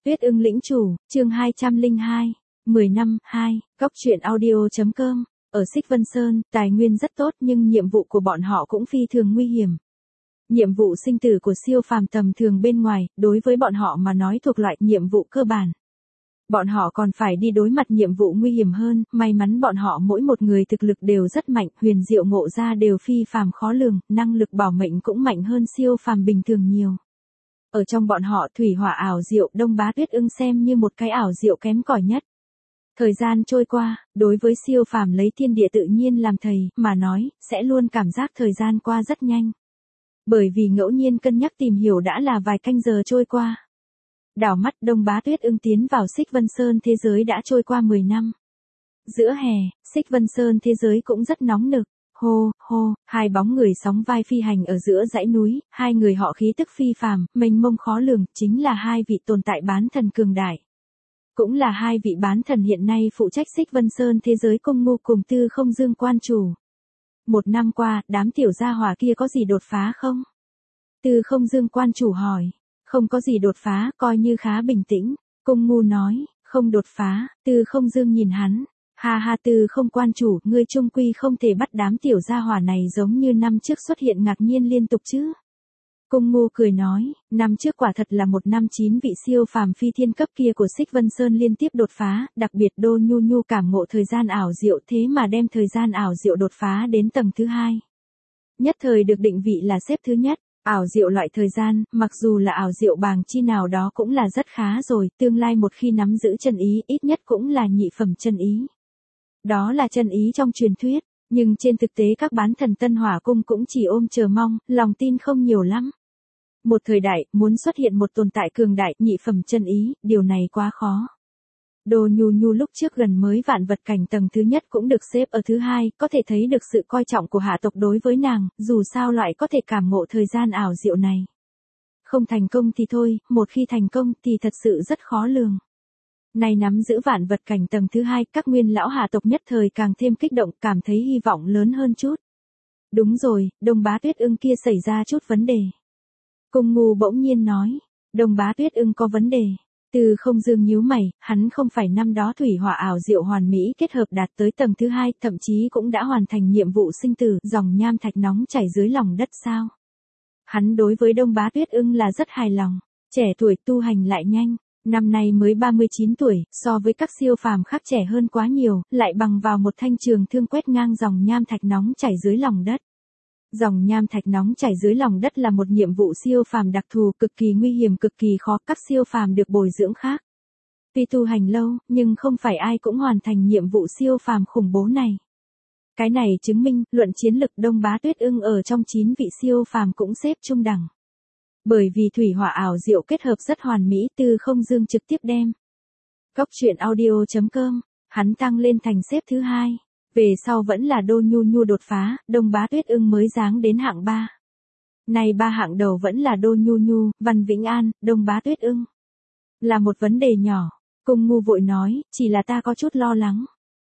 Tuyết ưng lĩnh chủ, chương 202, 10 năm, 2, góc truyện audio.com. Ở Xích Vân Sơn, tài nguyên rất tốt nhưng nhiệm vụ của bọn họ cũng phi thường nguy hiểm. Nhiệm vụ sinh tử của siêu phàm tầm thường bên ngoài, đối với bọn họ mà nói thuộc loại nhiệm vụ cơ bản. Bọn họ còn phải đi đối mặt nhiệm vụ nguy hiểm hơn, may mắn bọn họ mỗi một người thực lực đều rất mạnh, huyền diệu ngộ ra đều phi phàm khó lường, năng lực bảo mệnh cũng mạnh hơn siêu phàm bình thường nhiều. Ở trong bọn họ thủy hỏa ảo diệu Đông Bá Tuyết ưng xem như một cái ảo diệu kém cỏi nhất. Thời gian trôi qua, đối với siêu phàm lấy thiên địa tự nhiên làm thầy mà nói, sẽ luôn cảm giác thời gian qua rất nhanh. Bởi vì ngẫu nhiên cân nhắc tìm hiểu đã là vài canh giờ trôi qua. Đảo mắt Đông Bá Tuyết ưng tiến vào Xích Vân Sơn thế giới đã trôi qua 10 năm. Giữa hè, Xích Vân Sơn thế giới cũng rất nóng nực. Hô, hô, hai bóng người sóng vai phi hành ở giữa dãy núi, hai người họ khí tức phi phàm, mênh mông khó lường, chính là hai vị tồn tại bán thần cường đại. Cũng là hai vị bán thần hiện nay phụ trách Xích Vân Sơn thế giới Cung Ngu cùng Tư Không Dương quan chủ. Một năm qua, đám tiểu gia hỏa kia có gì đột phá không? Tư Không Dương quan chủ hỏi. Không có gì đột phá, coi như khá bình tĩnh. Cung Ngu nói, không đột phá. Tư Không Dương nhìn hắn. Ha ha, Tư Không quan chủ, ngươi trung quy không thể bắt đám tiểu gia hỏa này giống như năm trước xuất hiện ngạc nhiên liên tục chứ. Cung Ngu cười nói, năm trước quả thật là một năm 9 vị siêu phàm phi thiên cấp kia của Xích Vân Sơn liên tiếp đột phá, đặc biệt Đô Nhu Nhu cảm ngộ thời gian ảo diệu thế mà đem thời gian ảo diệu đột phá đến tầng thứ 2. Nhất thời được định vị là xếp thứ nhất. Ảo diệu loại thời gian, mặc dù là ảo diệu bàng chi nào đó cũng là rất khá rồi, tương lai một khi nắm giữ chân ý ít nhất cũng là nhị phẩm chân ý. Đó là chân ý trong truyền thuyết, nhưng trên thực tế các bán thần Tân Hỏa Cung cũng chỉ ôm chờ mong, lòng tin không nhiều lắm. Một thời đại, muốn xuất hiện một tồn tại cường đại, nhị phẩm chân ý, điều này quá khó. Đô Nhu Nhu lúc trước gần mới vạn vật cảnh tầng thứ nhất cũng được xếp ở thứ 2, có thể thấy được sự coi trọng của hạ tộc đối với nàng, dù sao loại có thể cảm ngộ thời gian ảo diệu này. Không thành công thì thôi, một khi thành công thì thật sự rất khó lường. Này nắm giữ vạn vật cảnh tầng thứ 2, các nguyên lão hạ tộc nhất thời càng thêm kích động, cảm thấy hy vọng lớn hơn chút. Đúng rồi, Đông Bá Tuyết ưng kia xảy ra chút vấn đề. Cung Ngu bỗng nhiên nói, Đông Bá Tuyết ưng có vấn đề. Tư Không Dương nhíu mày, hắn không phải năm đó thủy hỏa ảo diệu hoàn mỹ kết hợp đạt tới tầng thứ 2, thậm chí cũng đã hoàn thành nhiệm vụ sinh tử, dòng nham thạch nóng chảy dưới lòng đất sao? Hắn đối với Đông Bá Tuyết ưng là rất hài lòng, trẻ tuổi tu hành lại nhanh, năm nay mới 39 tuổi, so với các siêu phàm khác trẻ hơn quá nhiều, lại bằng vào một thanh trường thương quét ngang dòng nham thạch nóng chảy dưới lòng đất. Dòng nham thạch nóng chảy dưới lòng đất là một nhiệm vụ siêu phàm đặc thù, cực kỳ nguy hiểm, cực kỳ khó, các siêu phàm được bồi dưỡng khác. Tuy tu hành lâu, nhưng không phải ai cũng hoàn thành nhiệm vụ siêu phàm khủng bố này. Cái này chứng minh, luận chiến lực Đông Bá Tuyết ưng ở trong 9 vị siêu phàm cũng xếp trung đẳng. Bởi vì thủy hỏa ảo diệu kết hợp rất hoàn mỹ, Tư Không Dương trực tiếp đem. Góc truyện audio.com, hắn tăng lên thành xếp thứ 2. Về sau vẫn là Đô Nhu Nhu đột phá, Đông Bá Tuyết ưng mới giáng đến hạng 3. Này ba hạng đầu vẫn là Đô Nhu Nhu, Văn Vĩnh An, Đông Bá Tuyết ưng. Là một vấn đề nhỏ, Cung Ngu vội nói, chỉ là ta có chút lo lắng.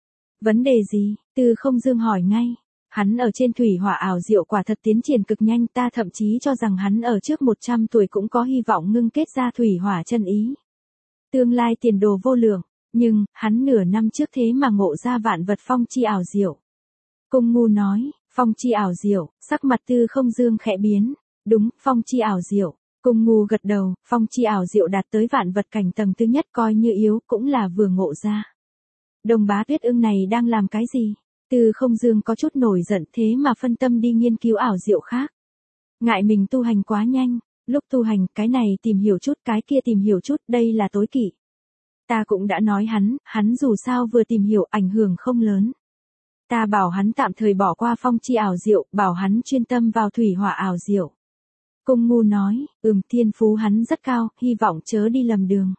Vấn đề gì? Tư Không Dương hỏi ngay. Hắn ở trên thủy hỏa ảo diệu quả thật tiến triển cực nhanh, ta thậm chí cho rằng hắn ở trước 100 tuổi cũng có hy vọng ngưng kết ra thủy hỏa chân ý. Tương lai tiền đồ vô lượng. Nhưng, hắn nửa năm trước thế mà ngộ ra vạn vật phong chi ảo diệu. Cung Ngu nói, phong chi ảo diệu, sắc mặt Tư Không Dương khẽ biến. Đúng, phong chi ảo diệu. Cung Ngu gật đầu, phong chi ảo diệu đạt tới vạn vật cảnh tầng thứ nhất coi như yếu, cũng là vừa ngộ ra. Đông Bá Tuyết ưng này đang làm cái gì? Tư Không Dương có chút nổi giận thế mà phân tâm đi nghiên cứu ảo diệu khác. Ngại mình tu hành quá nhanh, lúc tu hành, cái này tìm hiểu chút, cái kia tìm hiểu chút, đây là tối kỵ. Ta cũng đã nói hắn dù sao vừa tìm hiểu ảnh hưởng không lớn. Ta bảo hắn tạm thời bỏ qua phong chi ảo diệu, bảo hắn chuyên tâm vào thủy hỏa ảo diệu. Cung Ngu nói, thiên phú hắn rất cao, hy vọng chớ đi lầm đường.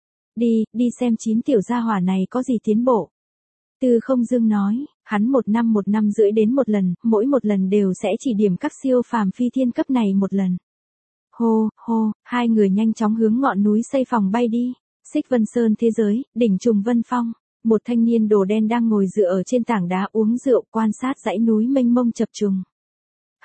Đi xem 9 tiểu gia hỏa này có gì tiến bộ. Tư Không Dương nói, hắn một năm rưỡi đến một lần, mỗi một lần đều sẽ chỉ điểm các siêu phàm phi thiên cấp này một lần. Hô, hô, hai người nhanh chóng hướng ngọn núi xây phòng bay đi. Xích Vân Sơn thế giới, đỉnh trùng Vân Phong, một thanh niên đồ đen đang ngồi dựa ở trên tảng đá uống rượu quan sát dãy núi mênh mông chập trùng.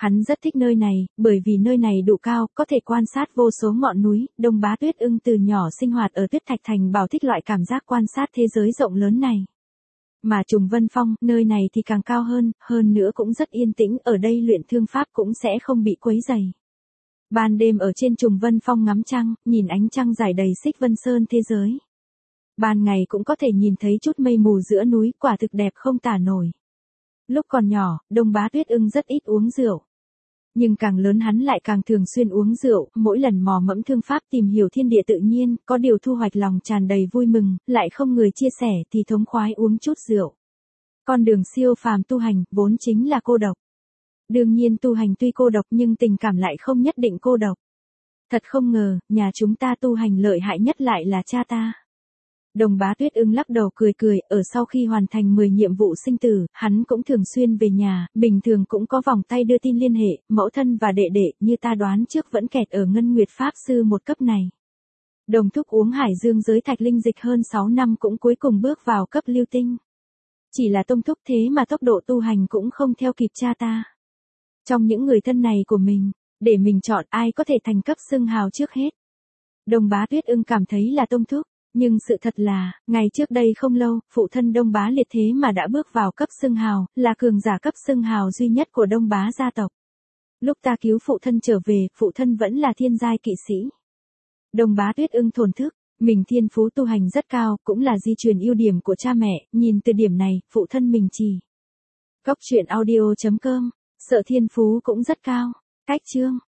Hắn rất thích nơi này, bởi vì nơi này đủ cao, có thể quan sát vô số ngọn núi. Đông Bá Tuyết Ưng từ nhỏ sinh hoạt ở Tuyết Thạch Thành bảo thích loại cảm giác quan sát thế giới rộng lớn này. Mà Trùng Vân Phong, nơi này thì càng cao hơn nữa cũng rất yên tĩnh, ở đây luyện thương pháp cũng sẽ không bị quấy rầy. Ban đêm ở trên Trùng Vân Phong ngắm trăng, nhìn ánh trăng rải đầy Xích Vân Sơn thế giới. Ban ngày cũng có thể nhìn thấy chút mây mù giữa núi, quả thực đẹp không tả nổi. Lúc còn nhỏ, Đông Bá Tuyết Ưng rất ít uống rượu. Nhưng càng lớn hắn lại càng thường xuyên uống rượu, mỗi lần mò mẫm thương pháp tìm hiểu thiên địa tự nhiên, có điều thu hoạch lòng tràn đầy vui mừng, lại không người chia sẻ thì thống khoái uống chút rượu. Con đường siêu phàm tu hành, vốn chính là cô độc. Đương nhiên tu hành tuy cô độc nhưng tình cảm lại không nhất định cô độc. Thật không ngờ, nhà chúng ta tu hành lợi hại nhất lại là cha ta. Đông Bá Tuyết Ưng lắc đầu cười, ở sau khi hoàn thành 10 nhiệm vụ sinh tử, hắn cũng thường xuyên về nhà, bình thường cũng có vòng tay đưa tin liên hệ, mẫu thân và đệ đệ như ta đoán trước vẫn kẹt ở Ngân Nguyệt Pháp Sư một cấp này. Đồng thúc uống hải dương giới thạch linh dịch hơn 6 năm cũng cuối cùng bước vào cấp lưu tinh. Chỉ là tông thúc thế mà tốc độ tu hành cũng không theo kịp cha ta. Trong những người thân này của mình, để mình chọn ai có thể thành cấp xưng hào trước hết. Đông Bá Tuyết Ưng cảm thấy là tông thúc. Nhưng sự thật là, ngày trước đây không lâu, phụ thân Đông Bá Liệt thế mà đã bước vào cấp xưng hào, là cường giả cấp xưng hào duy nhất của Đông Bá gia tộc. Lúc ta cứu phụ thân trở về, phụ thân vẫn là thiên giai kỵ sĩ. Đông Bá Tuyết Ưng thổn thức, mình thiên phú tu hành rất cao, cũng là di truyền ưu điểm của cha mẹ, nhìn từ điểm này, phụ thân mình chỉ. Góc truyện audio.com, sợ thiên phú cũng rất cao. Cách chương